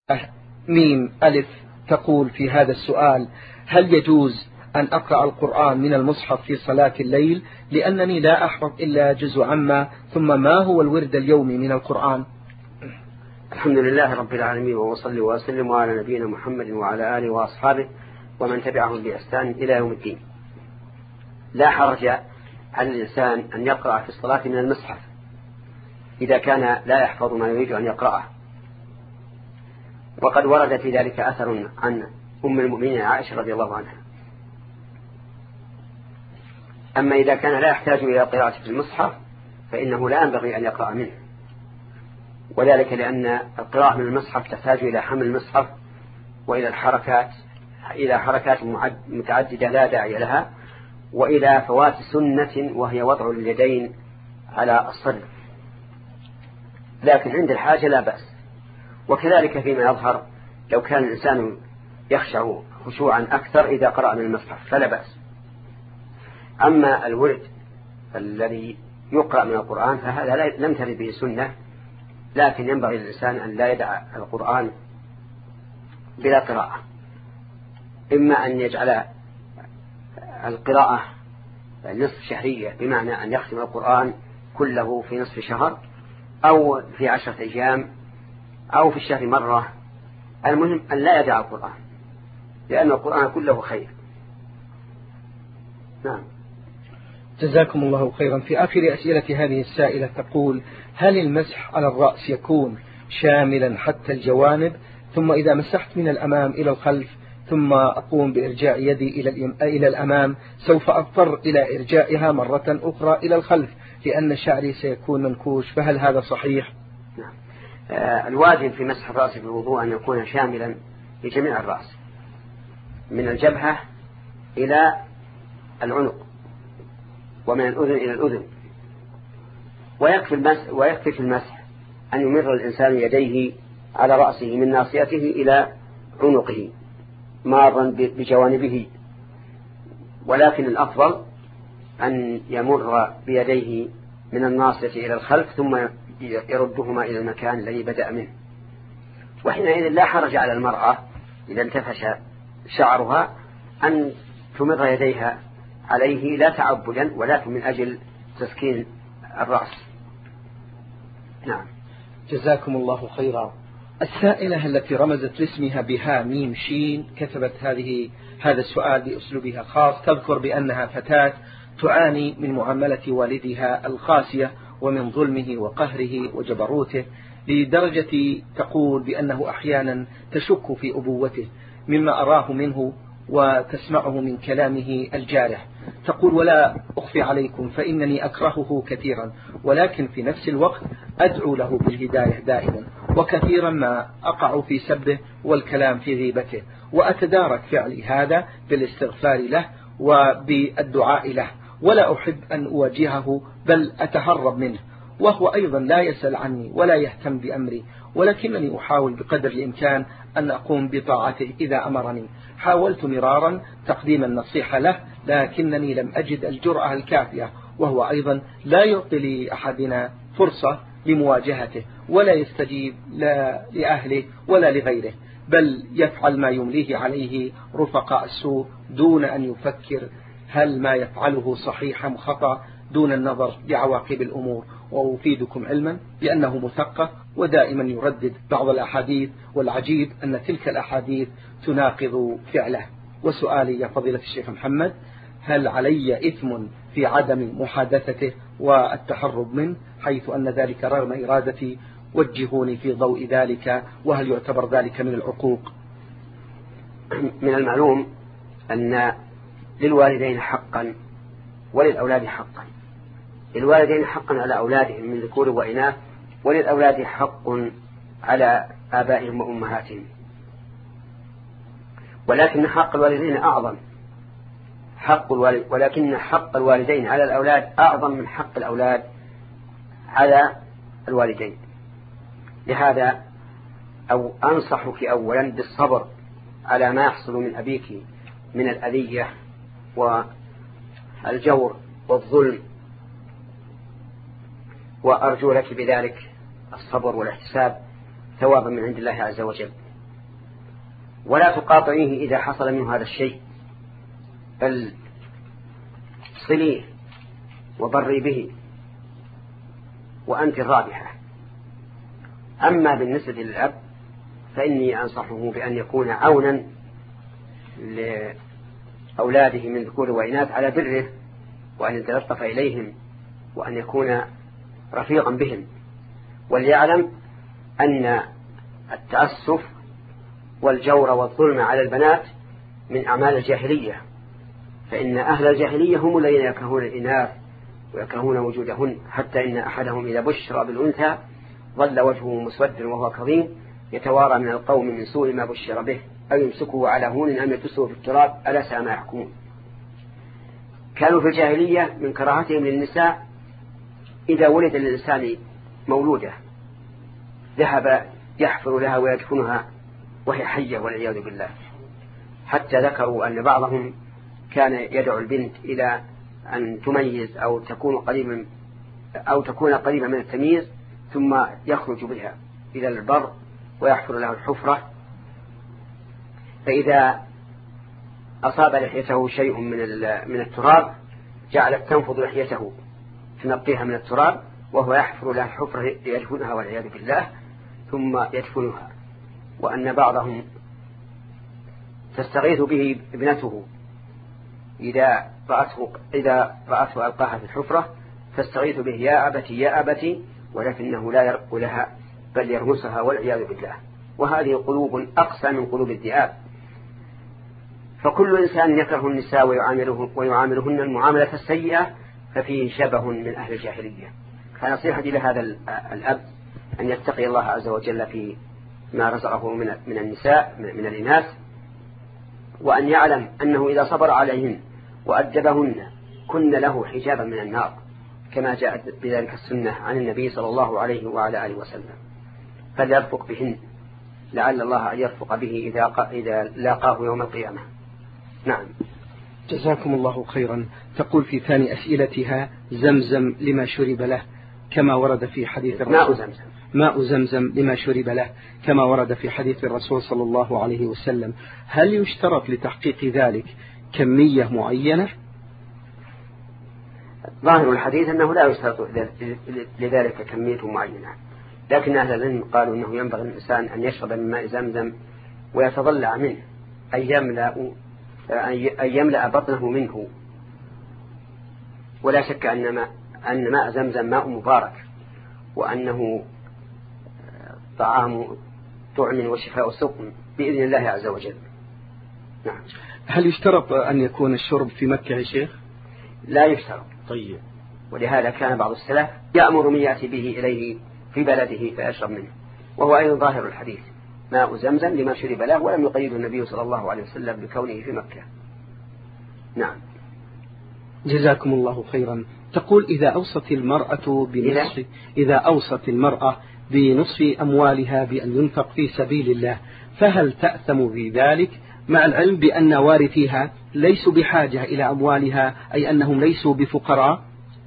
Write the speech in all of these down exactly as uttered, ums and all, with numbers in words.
ميم ألف تقول في هذا السؤال: هل يجوز أن أقرأ القرآن من المصحف في صلاة الليل لأنني لا أحفظ إلا جزء عما، ثم ما هو الورد اليومي من القرآن؟ الحمد لله رب العالمين، وصلي وسلم على نبينا محمد وعلى آله وأصحابه ومن تبعهم بإحسان إلى يوم الدين. لا حرج على الإنسان أن يقرأ في الصلاة من المصحف إذا كان لا يحفظ ما يريد أن يقرأه، وقد ورد في ذلك أثر عن أم المؤمنين عائشة رضي الله عنها. أما إذا كان لا يحتاج إلى قراءة في المصحف فإنه لا ينبغي أن يقرأ منه، وذلك لأن القراءة من المصحف تحتاج إلى حمل المصحف وإلى الحركات إلى حركات متعددة لا داعي لها، وإلى فوات سنة وهي وضع اليدين على الصدر، لكن عند الحاجة لا بأس. وكذلك فيما يظهر لو كان الإنسان يخشع خشوعا أكثر إذا قرأ من المصحف فلا بأس. أما الورد الذي يقرأ من القرآن فهذا لم ترد به سنة، لكن ينبغي للإنسان أن لا يدع القرآن بلا قراءة، إما أن يجعل القراءة نصف شهرية بمعنى أن يختم القرآن كله في نصف شهر أو في عشرة أيام أو في الشهر مرة. المهم أن لا يدع القرآن لأن القرآن كله خير. نعم. جزاكم الله خيرا. في آخر أسئلة هذه السائلة تقول: هل المسح على الرأس يكون شاملا حتى الجوانب، ثم إذا مسحت من الأمام إلى الخلف ثم أقوم بإرجاع يدي إلى الأمام سوف أضطر إلى إرجائها مرة أخرى إلى الخلف لأن شعري سيكون منكوش، فهل هذا صحيح؟ نعم. آه الواجب في مسح الرأس في الوضوء أن يكون شاملا لجميع الرأس من الجبهة إلى العنق ومن الأذن إلى الأذن، ويكفي المسح, ويكفي في المسح أن يمر الإنسان يديه على رأسه من ناصيته إلى عنقه مارا بجوانبه، ولكن الأفضل أن يمر بيديه من الناصية إلى الخلف ثم يردهما إلى المكان الذي بدأ منه. وحينئذ لا حرج على المرأة إذا انتفش شعرها أن تمر يديها عليه لا تعبدا ولكن من أجل تسكين الرأس. نعم. جزاكم الله خيرا. السائلة التي رمزت لاسمها بها ميم شين كتبت هذه هذا السؤال بأسلوبها خاص، تذكر بأنها فتاة تعاني من معاملة والدها القاسية ومن ظلمه وقهره وجبروته، لدرجة تقول بأنه أحيانا تشك في أبوته مما أراه منه وتسمعه من كلامه الجارح. تقول: ولا أخفي عليكم فإنني أكرهه كثيرا، ولكن في نفس الوقت أدعو له بالهداية دائما، وكثيرا ما أقع في سبه والكلام في غيبته، وأتدارك فعلي هذا بالاستغفار له وبالدعاء له، ولا أحب أن أواجهه بل أتهرب منه، وهو أيضا لا يسأل عني ولا يهتم بأمري، ولكنني أحاول بقدر الإمكان أن أقوم بطاعته إذا أمرني. حاولت مرارا تقديم النصيحة له لكنني لم أجد الجرأة الكافية، وهو أيضا لا يعطي لأحدنا فرصة لمواجهته ولا يستجيب لا لأهله ولا لغيره، بل يفعل ما يمليه عليه رفقاء السوء دون أن يفكر هل ما يفعله صحيح أم خطأ دون النظر لعواقب الأمور. وأفيدكم علما بأنه مثقف ودائما يردد بعض الأحاديث، والعجيب أن تلك الأحاديث تناقض فعله. وسؤالي يا فضيلة الشيخ محمد: هل علي إثم في عدم محادثته والتحرب منه، حيث أن ذلك رغم إرادتي؟ وجهوني في ضوء ذلك، وهل يعتبر ذلك من العقوق؟ من المعلوم أن للوالدين حقا وللأولاد حقا. للوالدين حقا على أولادهم من ذكور وإناث، وللأولاد حق على آبائهم وأمهاتهم، ولكن حق الوالدين أعظم حق الوالد ولكن حق الوالدين على الأولاد أعظم من حق الأولاد على الوالدين. لهذا أو أنصحك أولا بالصبر على ما يحصل من أبيك من الأذية والجور والظلم، وأرجو لك بذلك الصبر والاحتساب ثوابا من عند الله عز وجل. ولا تقاطعيه إذا حصل منه هذا الشيء، بل صليه وبري به وأنت الرابحة. أما بالنسبة للأب فإني أنصحه بأن يكون عونا لأولاده من ذكور وإناث على بره، وأن يتلطف إليهم، وأن يكون رفيقا بهم، وليعلم أن التعسف والجور والظلم على البنات من أعمال الجاهلية، فإن أهل الجاهلية هم الذين يكرهون الإناث ويكرهون وجودهن، حتى إن أحدهم إذا بشر بالأنثى ظل وجهه مسودا وهو كظيم يتوارى من القوم من سوء ما بشر به، أو يمسكه على هون أم يدسه في التراب، ألا ساء ما يحكمون. كانوا في الجاهلية من كراهتهم للنساء إذا ولد للإنسان مولودة ذهب يحفر لها ويدفنها وهي حية والعياذ بالله، حتى ذكروا أن بعضهم كان يدعو البنت إلى أن تميز أو تكون قريبا أو تكون قريبا من التمييز، ثم يخرج بها إلى البر ويحفر لها الحفرة، فإذا أصاب لحيته شيء من من التراب جعلت تنفض لحيته تنقيها من التراب وهو يحفر لها الحفرة يدفنها والعياذ بالله ثم يدفنها. وأن بعضهم تستغيث به ابنته إذا رأته إذا رأته ألقاها في الحفرة تستغيث به يا أبتي يا أبتي، ولكنه لا يرق لها بل يرمسها والعياذ بالله. وهذه قلوب أقسى من قلوب الذئاب. فكل إنسان يكره النساء ويعامله ويعاملهن المعاملة السيئة ففيه شبه من أهل الجاهلية. فنصيحتي لهذا الأب أن يتقي الله عز وجل في ما رزقه من من النساء من الإناث، وأن يعلم أنه إذا صبر عليهن وأدبهن كن له حجابا من النار، كما جاءت بذلك السنة عن النبي صلى الله عليه وعلى آله وسلم. فليرفق بهن لعل الله أن يرفق به إذا إذا لاقاه يوم القيامة. نعم. جزاكم الله خيرا. تقول في ثاني أسئلتها زمزم لما شرب له كما ورد في حديث الرسول ماء زمزم ماء زمزم لما شرب له كما ورد في حديث الرسول صلى الله عليه وسلم، هل يشترط لتحقيق ذلك كمية معينة؟ ظاهر الحديث أنه لا يشترط لذلك كمية معينة، لكن أهل العلم قالوا أنه ينبغي الإنسان أن يشرب من ماء زمزم ويتضلع منه، أن يملأ أن يملأ بطنه منه. ولا شك أن ماء أن ماء زمزم ماء مبارك، وأنه طعام طعم وشفاء سقم بإذن الله عز وجل. نعم. هل يشترط أن يكون الشرب في مكة يا شيخ؟ لا يشترط. طيب. ولهذا كان بعض السلف يأمر من يأتي به إليه في بلده فيشرب منه، وهو أيضا ظاهر الحديث ماء زمزم لما شرب له، ولم يقيد النبي صلى الله عليه وسلم بكونه في مكة. نعم. جزاكم الله خيرا. تقول إذا أوصت المرأة بنصف إذا أوصت المرأة بنصف أموالها بأن ينفق في سبيل الله فهل تأثم في ذلك، مع العلم بأن وارثيها ليسوا بحاجة إلى أموالها، أي أنهم ليسوا بفقراء؟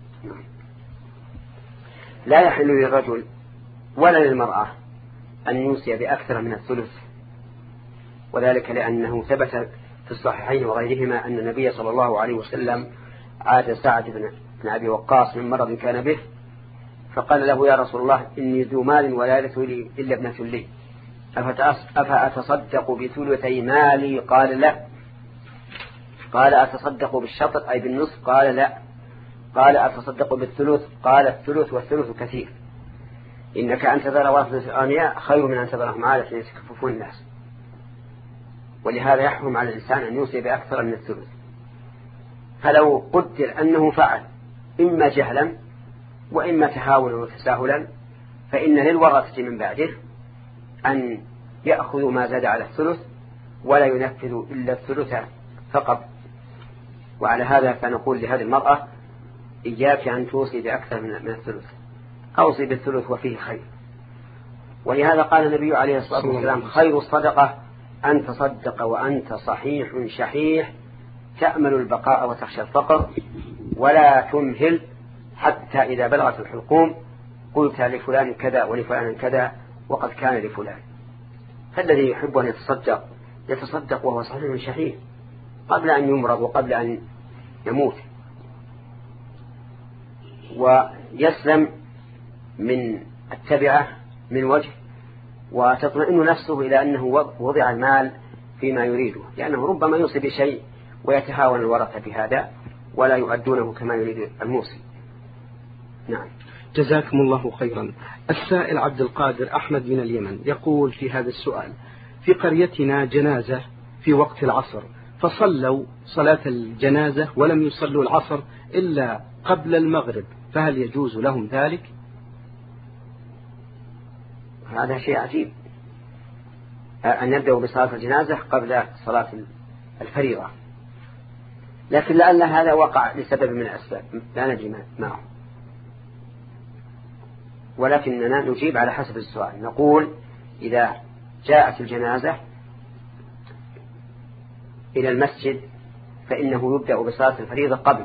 لا يحل للرجل ولا للمرأة أن يوصي بأكثر من الثلث، وذلك لأنه ثبت في الصحيحين وغيرهما أن النبي صلى الله عليه وسلم عاد سعد بن أبي وقاص من مرض كان به، فقال له يا رسول الله إني ذو مال ولا يرث لي إلا ابنة لي، أفأتصدق بثلثي مالي؟ قال لا. قال أتصدق بالشطر أي بالنصف؟ قال لا. قال أتصدق بالثلث؟ قال الثلث والثلث كثير، إنك أن تذر ورثة الأغنياء خير من أن تذرهم عالة يتكففون الناس. ولهذا يحرم على الإنسان أن يوصي بأكثر من الثلث. فلو قدر أنه فعل إما جهلا وإما تهاونا وتساهلا فإن للورثة من بعده أن يأخذوا ما زاد على الثلث ولا ينفذوا إلا الثلث فقط. وعلى هذا فنقول لهذه المرأة إياك أن توصي بأكثر من الثلث، أوصي بالثلث وفيه خير. ولهذا قال النبي عليه الصلاة والسلام خير الصدقة أن تصدق وأنت صحيح شحيح تأمل البقاء وتخشى الفقر، ولا تمهل حتى إذا بلغت الحلقوم قلت لفلان كذا ولفلان كذا وقد كان لفلان. فالذي يحب أن يتصدق يتصدق وهو صحيح شحيح قبل أن يمرض وقبل أن يموت، ويسلم من التبعة من وجه، وتطمئن نفسه إلى أنه وضع المال فيما يريده، لأنه ربما يوصي بشيء ويتهاون الورثة بهذا ولا يؤدونه كما يريد الموصي. نعم. جزاكم الله خيرا. السائل عبد القادر أحمد من اليمن يقول في هذا السؤال: في قريتنا جنازة في وقت العصر، فصلوا صلاة الجنازة ولم يصلوا العصر إلا قبل المغرب، فهل يجوز لهم ذلك؟ هذا شيء عجيب أن يبدأوا بصلاة الجنازة قبل صلاة الفريضة، لكن لأن هذا وقع لسبب من الأسباب لا ندري معه، ولكننا نجيب على حسب السؤال. نقول إذا جاءت الجنازة إلى المسجد فإنه يبدأ بصلاة الفريضة قبل،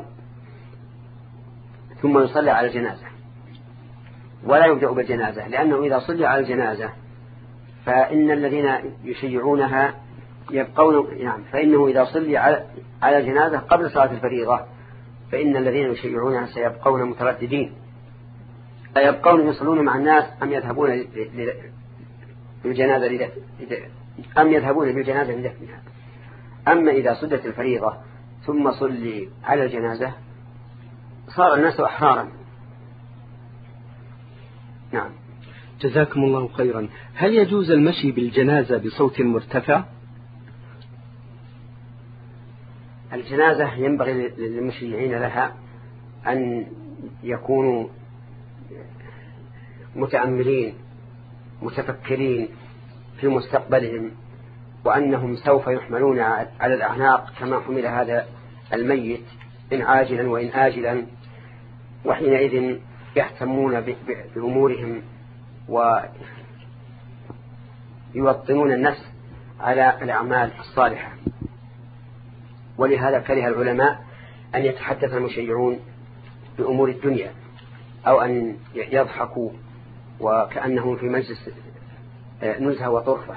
ثم يصلي على الجنازة، ولا يبدأ بالجنازة، لأنه إذا صلي على الجنازة فإن الذين يشيعونها يبقون، نعم، فإنه إذا صلي على الجنازة قبل صلاة الفريضة فإن الذين يشيعونها سيبقون مترددين، أيبقون يصلون مع الناس أم يذهبون بالجنازة أم يذهبون بالجنازة لدفنها. أما إذا صلت الفريضة ثم صلي على الجنازة صار الناس أحرارا. نعم. جزاكم الله خيرا. هل يجوز المشي بالجنازة بصوت مرتفع؟ الجنازة ينبغي للمشيعين لها أن يكونوا متأملين متفكرين في مستقبلهم، وأنهم سوف يحملون على الأعناق كما حمل هذا الميت إن عاجلا وإن آجلا، وحينئذ يهتمون بأمورهم ويوطنون النفس على الأعمال الصالحة. ولهذا كره العلماء أن يتحدث المشيعون بأمور الدنيا أو أن يضحكوا وكأنهم في مجلس نزهة وطرفة.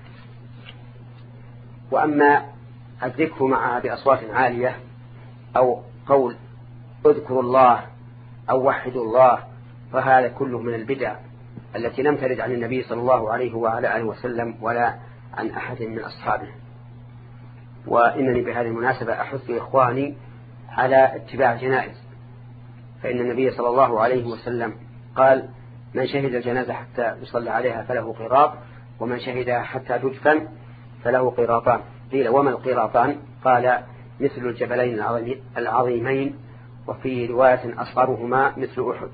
وأما الذكر معها بأصوات عالية أو قول اذكروا الله أو وحدوا الله فهذا كله من البدع التي لم ترد عن النبي صلى الله عليه وعلى آله وسلم ولا عن أحد من أصحابه. وإنني بهذه المناسبة أحث إخواني على اتباع الجنائز، فإن النبي صلى الله عليه وسلم قال من شهد الجنازة حتى يصلى عليها فله قراط، ومن شهدها حتى تدفن فله قراطان. قيل وما القراطان؟ قال مثل الجبلين العظيمين، وفي رواية أصغرهما مثل أحد.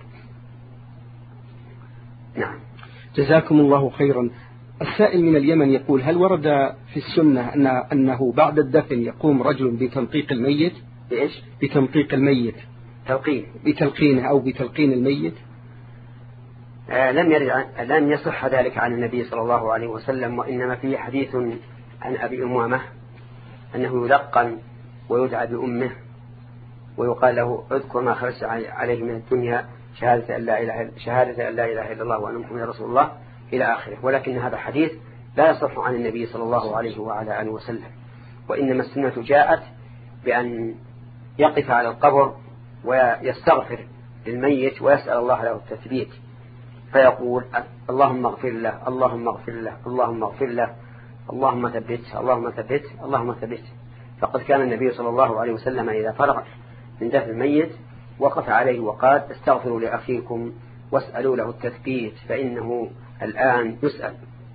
نعم. جزاكم الله خيرا. السائل من اليمن يقول هل ورد في السنة أن أنه بعد الدفن يقوم رجل بتنقيق الميت؟ بإيش؟ بتنقيق الميت. تلقين. بتلقينه أو بتلقين الميت. آه لم يرد عن... لم يصح ذلك عن النبي صلى الله عليه وسلم، وإنما فيه حديث عن أبي أمامة أنه يلقن ويدعى بأمه ويقال له اذكر ما خرجت عليه من الدنيا شهادة أن لا إله شهادة أن لا إله إلا الله وأن محمدا رسول الله إلى آخره. ولكن هذا حديث لا يصح عن النبي صلى الله عليه وعلى آله وسلم، وإنما السنة جاءت بأن يقف على القبر ويستغفر للميت ويسأل الله له التثبيت، فيقول اللهم اغفر له اللهم اغفر له اللهم اغفر له اللهم ثبت اللهم ثبت اللهم ثبت. فقد كان النبي صلى الله عليه وسلم إذا فرغ من دفن الميت وقف عليه وقال استغفروا لأخيكم واسألوا له التثبيت فإنه الآن يسأل.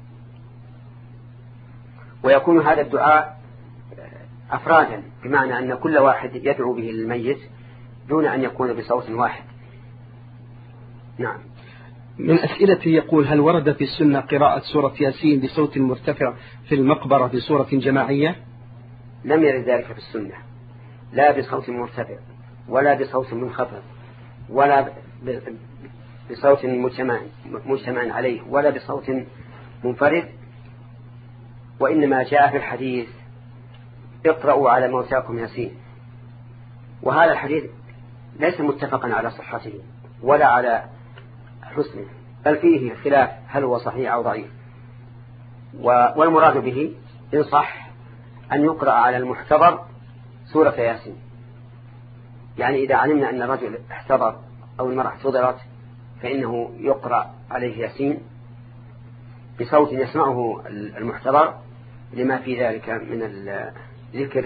ويكون هذا الدعاء أفرادا، بمعنى أن كل واحد يدعو به للميت دون أن يكون بصوت واحد. نعم. من أسئلته يقول هل ورد في السنة قراءة سورة ياسين بصوت مرتفع في المقبرة بصورة جماعية؟ لم يرد ذلك في السنة، لا بصوت مرتفع ولا بصوت منخفض ولا بصوت مجتمع, مجتمع عليه ولا بصوت منفرد، وإنما جاء في الحديث اقرأوا على موتاكم ياسين. وهذا الحديث ليس متفقا على صحته ولا على حسنه، بل فيه خلاف هل هو صحيح أو ضعيف، والمراد به إن صح أن يقرأ على المحتضر سورة ياسين. يعني إذا علمنا أن الرجل احتضر أو المرأة احتضرت فإنه يقرأ عليه ياسين بصوت يسمعه المحتضر، لما في ذلك من ذكر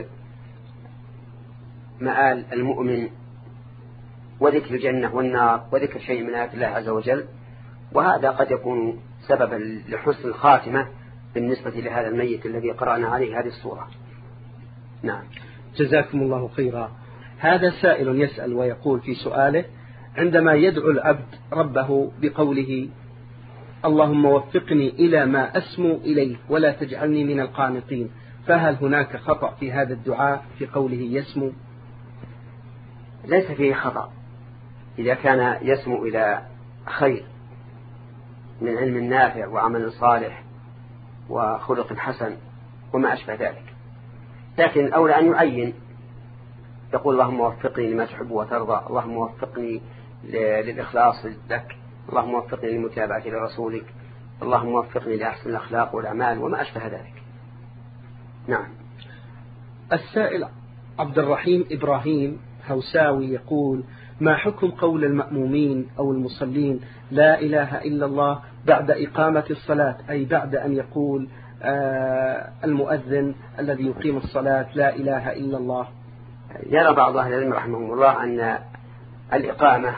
مآل المؤمن وذكر الجنة والنار وذكر شيء من آيات الله عز وجل، وهذا قد يكون سببا لحسن الخاتمة بالنسبة لهذا الميت الذي قرأنا عليه هذه السورة. نعم. جزاكم الله خيرا. هذا سائل يسأل ويقول في سؤاله: عندما يدعو العبد ربه بقوله اللهم وفقني إلى ما أسمو إليه ولا تجعلني من القانطين، فهل هناك خطأ في هذا الدعاء في قوله يسمو؟ ليس فيه خطأ إذا كان يسمو إلى خير من علم نافع وعمل صالح وخلق حسن وما أشبه ذلك، لكن أولى أن يعين، يقول اللهم وفقني لما تحب وترضى، اللهم وفقني للإخلاص لك، اللهم وفقني للمتابعة لرسولك، اللهم وفقني لأحسن الأخلاق والأعمال وما أشبه ذلك. نعم. السائل عبد الرحيم إبراهيم هوساوي يقول: ما حكم قول المأمومين أو المصلين لا إله إلا الله بعد إقامة الصلاة، أي بعد أن يقول آه المؤذن الذي يقيم الصلاة لا إله إلا الله؟ يرى بعض أهل العلم رحمهم الله أن الإقامة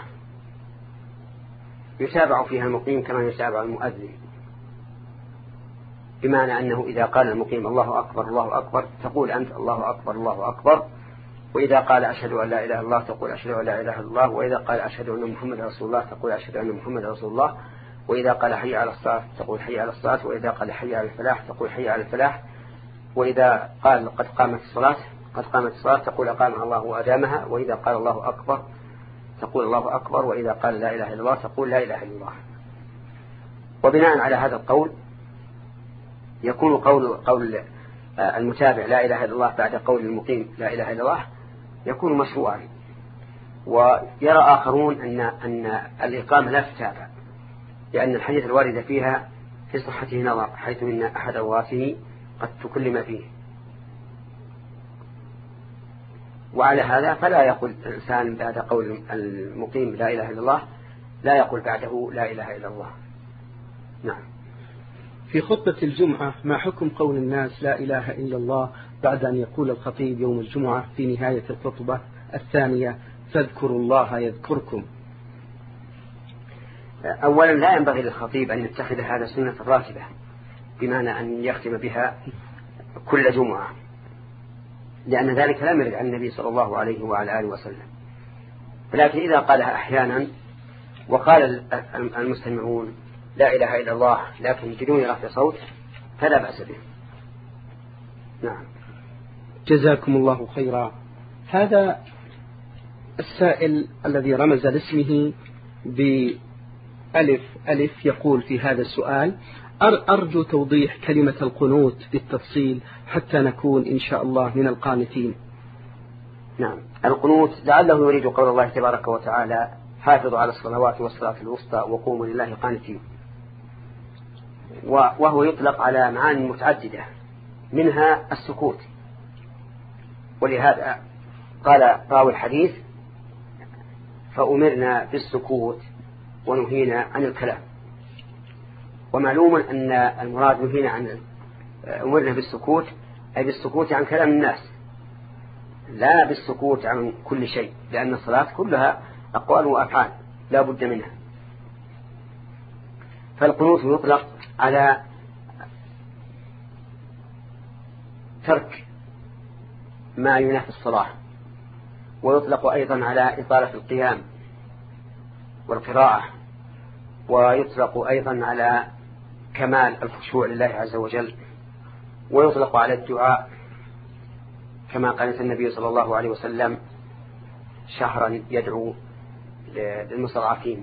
يتابع فيها المقيم كما يتابع المؤذن، بمعنى أنه إذا قال المقيم الله أكبر الله أكبر تقول أنت الله أكبر الله أكبر، وإذا قال أشهد أن لا إله إلا الله تقول أشهد أن لا إله إلا الله، وإذا قال أشهد أن محمد رسول الله تقول أشهد أن محمد رسول الله، وإذا قال حي على الصلاة تقول حي على الصلاة، وإذا قال حي على الفلاح تقول حي على الفلاح، وإذا قال قد قامت الصلاة قد قامت الصلاة تقول أقامها الله وأدامها، وإذا قال الله أكبر تقول الله أكبر، وإذا قال لا إله إلا الله تقول لا إله إلا الله. وبناء على هذا القول يكون قول قول المتابع لا إله إلا الله بعد قول المقيم لا إله إلا الله يكون مشروعا. ويرى آخرون أن أن الإقامة لا تتابع، لأن الحديث الوارد فيها في صحته نظر، حيث إن أحد رواتهم قد تكلم فيه. وعلى هذا فلا يقول الإنسان بعد قول المقيم لا إله إلا الله لا يقول بعده لا إله إلا الله. نعم. في خطبة الجمعة ما حكم قول الناس لا إله إلا الله بعد أن يقول الخطيب يوم الجمعة في نهاية الخطبة الثانية فاذكروا الله يذكركم؟ أولا لا ينبغي للخطيب أن يتخذ هذا سنة راتبة، بمعنى أن يختم بها كل جمعة، لأن ذلك لا يرد عن النبي صلى الله عليه وعلى آله وسلم. ولكن إذا قالها أحيانا وقال المستمعون لا إله إلا الله لكن بدون رفع صوت فلا بأس به. نعم. جزاكم الله خيرا. هذا السائل الذي رمز لاسمه بألف ألف يقول في هذا السؤال: أرجو توضيح كلمة القنوت بالتفصيل حتى نكون إن شاء الله من القانتين. نعم. القنوت لعله يريد قول الله تبارك وتعالى حافظوا على الصلوات والصلاة الوسطى وقوموا لله قانتين، وهو يطلق على معاني متعددة منها السكوت، ولهذا قال راوي الحديث فأمرنا بالسكوت ونهينا عن الكلام. ومعلوم أن المراد نهينا عن أمرنا بالسكوت أي بالسكوت عن كلام الناس، لا بالسكوت عن كل شيء، لأن الصلاة كلها أقوال وأفعال لا بد منها. فالقنوت يطلق على ترك ما ينافي الصلاة، ويطلق أيضا على إطالة القيام والقراءة، ويطلق أيضا على كمال الخشوع لله عز وجل، ويطلق على الدعاء كما قال النبي صلى الله عليه وسلم شهرا يدعو للمستضعفين.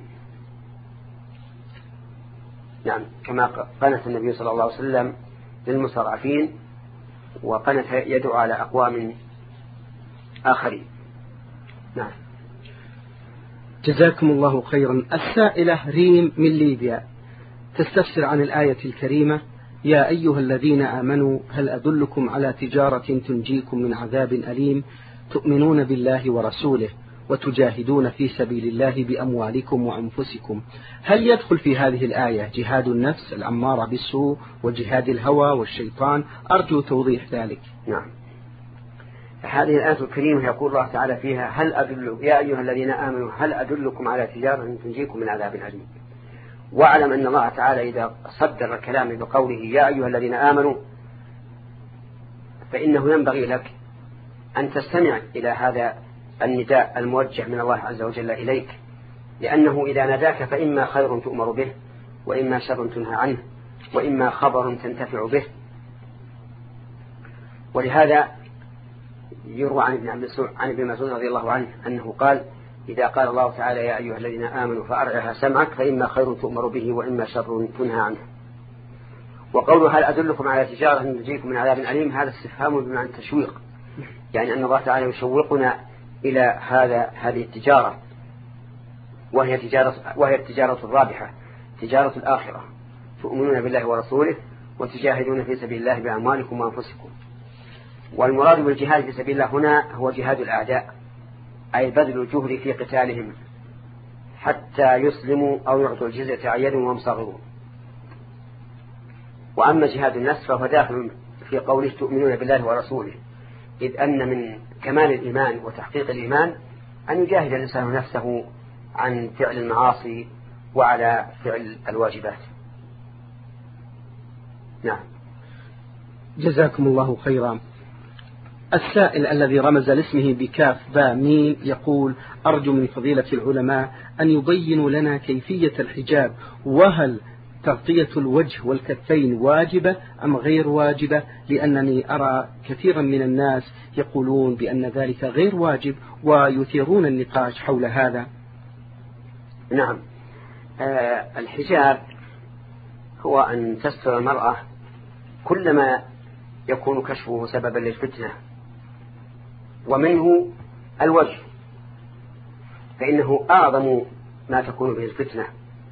نعم، كما قنت النبي صلى الله عليه وسلم للمستضعفين وقنت يدعو على أقوام آخرين. نعم. جزاكم الله خيرا. السائلة ريم من ليبيا تستفسر عن الآية الكريمة يا أيها الذين آمنوا هل أدلكم على تجارة تنجيكم من عذاب أليم تؤمنون بالله ورسوله وتجاهدون في سبيل الله بأموالكم وأنفسكم. هل يدخل في هذه الآية جهاد النفس الأمارة بالسوء وجهاد الهوى والشيطان؟ أرجو توضيح ذلك. نعم، هذه الآية الكريمة يقول الله تعالى فيها هل أدل يا أيها الذين آمنوا هل أدلكم على تجارة تنجيكم من عذاب أليم. واعلم أن الله تعالى إذا صدر الكلام بقوله يا أيها الذين آمنوا فإنه ينبغي لك أن تستمع إلى هذا النداء الموجه من الله عز وجل إليك، لأنه إذا ناداك فإما خير تؤمر به وإما شر تنهى عنه وإما خبر تنتفع به. ولهذا يروى عن ابن عن ابن مسعود رضي الله عنه أنه قال إذا قال الله تعالى يا أيها الذين آمنوا فأرعها سمعك فإما خير تؤمر به وإما شر تنهى عنه. وقوله هل أدلكم على تجارة تنجيكم من عذاب أليم هذا استفهام بمعنى التشويق، يعني أن الله تعالى يشوقنا إلى هذا هذه التجارة وهي تجارة وهي التجارة الرابحة تجارة الآخرة، تؤمنون بالله ورسوله وتجاهدون في سبيل الله بأموالكم وأنفسكم. والمراد بالجهاد في سبيل الله هنا هو جهاد الأعداء، أي بذل الجهد في قتالهم حتى يسلموا أو يعطوا الجزية عن يد وهم صاغرون. وأما جهاد النفس فهو داخل في قوله تؤمنون بالله ورسوله، إذ أن من كمال الإيمان وتحقيق الإيمان أن يجاهد الإنسان نفسه عن فعل المعاصي وعلى فعل الواجبات. نعم. جزاكم الله خيرا. السائل الذي رمز لاسمه بكاف باء ميم يقول أرجو من فضيلة العلماء أن يبينوا لنا كيفية الحجاب، وهل تغطية الوجه والكفين واجبة أم غير واجبة، لأنني أرى كثيرا من الناس يقولون بأن ذلك غير واجب ويثيرون النقاش حول هذا. نعم، آه الحجاب هو أن تستر المرأة كلما يكون كشفه سببا للفتنة، ومنه الوجه فإنه أعظم ما تكون به الفتنة.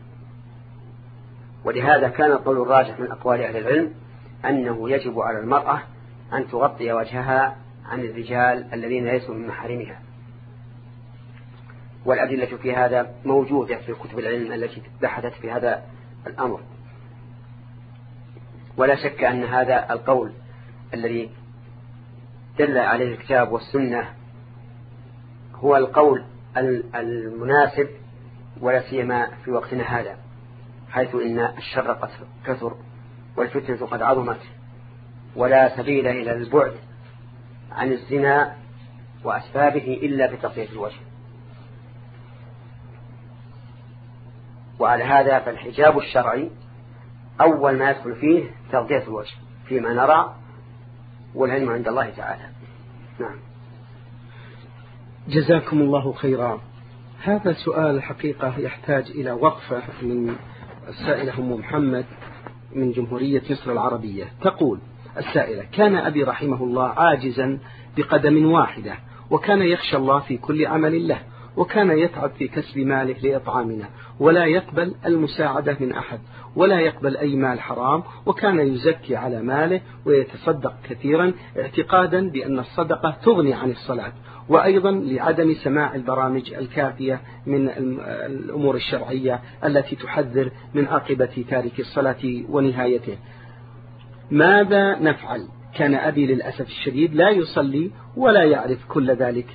ولهذا كان القول الراجح من أقوال أهل العلم أنه يجب على المرأة أن تغطي وجهها عن الرجال الذين ليسوا من محارمها، والأدلة في هذا موجودة في كتب العلم التي بحثت في هذا الأمر. ولا شك أن هذا القول الذي دل عليه الكتاب والسنة هو القول المناسب، ولا سيما في وقتنا هذا حيث إن الشر قد كثر والفتنة قد عظمت، ولا سبيل إلى البعد عن الزنا وأسبابه إلا بتغطية الوجه. وعلى هذا فالحجاب الشرعي أول ما يدخل فيه تغطية الوجه فيما نرى، والعلم عند الله تعالى. نعم. جزاكم الله خيرا. هذا سؤال حقيقة يحتاج إلى وقفة من السائلة أم محمد من جمهورية مصر العربية. تقول السائلة: كان أبي رحمه الله عاجزا بقدم واحدة، وكان يخشى الله في كل عمل له، وكان يتعب في كسب ماله لإطعامنا، ولا يقبل المساعدة من أحد، ولا يقبل أي مال حرام، وكان يزكي على ماله ويتصدق كثيرا اعتقادا بأن الصدقة تغني عن الصلاة، وأيضا لعدم سماع البرامج الكافية من الأمور الشرعية التي تحذر من عاقبة تارك الصلاة ونهايته. ماذا نفعل؟ كان أبي للأسف الشديد لا يصلي ولا يعرف كل ذلك.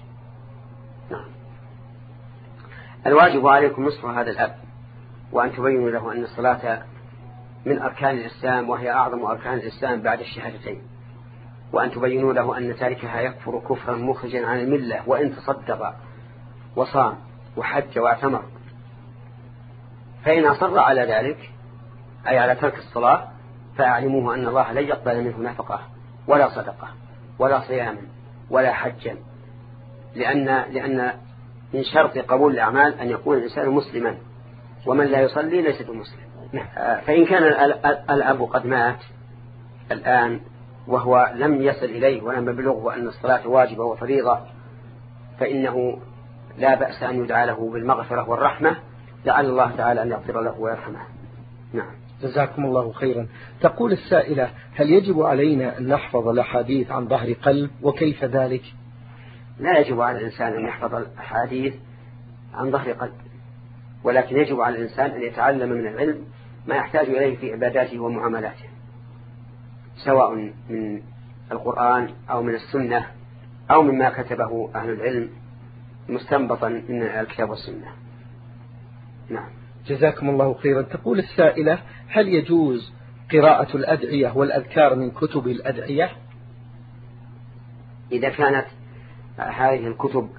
الواجب عليكم نصف هذا الأب، وأن تبينوا له أن الصلاة من أركان الإسلام، وهي أعظم أركان الإسلام بعد الشهادتين، وأن تبينوا له أن تاركها يكفر كفرا مخرجا عن الملة وإن تصدق وصام وحج واعتمر. فإن أصر على ذلك أي على ترك الصلاة فأعلموه أن الله لن يقبل منه نفقة ولا صدقة ولا صياما ولا حجا، لأن لأن من شرط قبول الأعمال أن يكون الإنسان مسلما، ومن لا يصلي ليس بمسلم. فإن كان الأب قد مات الآن وهو لم يصل إليه ولم يبلغه أن الصلاة واجبة وفريضة، فإنه لا بأس أن يدعى له بالمغفرة والرحمة، لعل الله تعالى أن يغفر له ويرحمه. نعم. جزاكم الله خيرا. تقول السائلة: هل يجب علينا أن نحفظ الأحاديث عن ظهر قلب، وكيف ذلك؟ لا يجب على الإنسان أن يحفظ الأحاديث عن ظهر قلب، ولكن يجب على الإنسان أن يتعلم من العلم ما يحتاج إليه في عباداته ومعاملاته، سواء من القرآن أو من السنة أو مما كتبه أهل العلم مستنبطا من الكتاب والسنة. نعم. جزاكم الله خيرا. تقول السائلة: هل يجوز قراءة الأدعية والأذكار من كتب الأدعية؟ إذا كانت هذه الكتب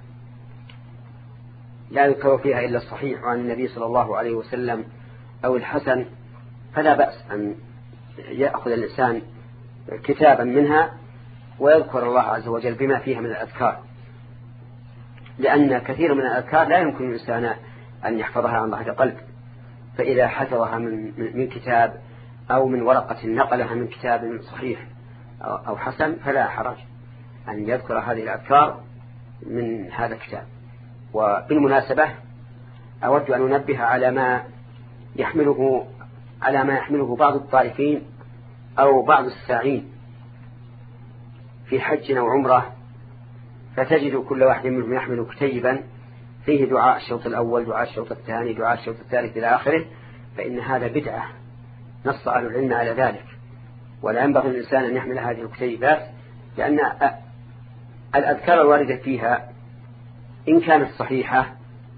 لا يذكر فيها إلا الصحيح عن النبي صلى الله عليه وسلم أو الحسن فلا بأس أن يأخذ الإنسان كتابا منها ويذكر الله عز وجل بما فيها من الأذكار، لأن كثير من الأذكار لا يمكن الإنسان أن يحفظها عن ظهر قلب، فإذا حفظها من, من كتاب أو من ورقة نقلها من كتاب صحيح أو حسن فلا حرج أن يذكر هذه الأذكار من هذا الكتاب. وبالمناسبة أود أن أنبه على ما يحمله على ما يحمله بعض الطائفين أو بعض الساعين في حج أو عمرة، فتجد كل واحد منهم يحمل كتيبا فيه دعاء الشوط الأول، دعاء الشوط الثاني، دعاء الشوط الثالث إلى آخره، فإن هذا بدعة نص أهل العلم على ذلك، ولا ينبغي الإنسان أن يحمل هذه الكتيبات، لأن الأذكار الواردة فيها إن كانت صحيحة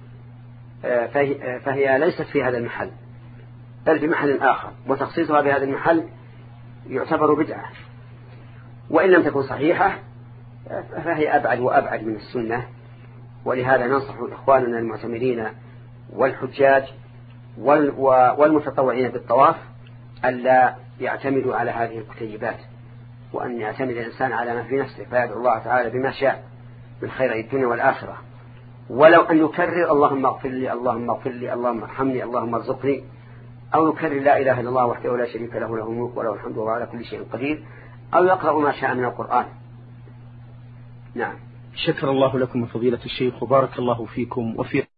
فهي ليست في هذا المحل بل في محل آخر، وتخصيصها بهذا المحل يعتبر بدعة، وإن لم تكن صحيحة فهي أبعد وأبعد من السنة. ولهذا ننصح إخواننا المعتمرين والحجاج والمتطوعين بالطواف ألا يعتمدوا على هذه الكتيبات، وأن يعتمد الإنسان على ما في نفسه فيدعو الله تعالى بما شاء من خير الدنيا والآخرة، ولو أن يكرر اللهم اغفر لي اللهم اغفر لي اللهم ارحمني اللهم ارزقني، أو يكرر لا إله إلا الله وحده لا شريك له له الملك وله الحمد وهو على كل شيء قدير، أو يقرأ ما شاء من القرآن. نعم. شكر الله لكم فضيلة الشيخ وبارك الله فيكم وفي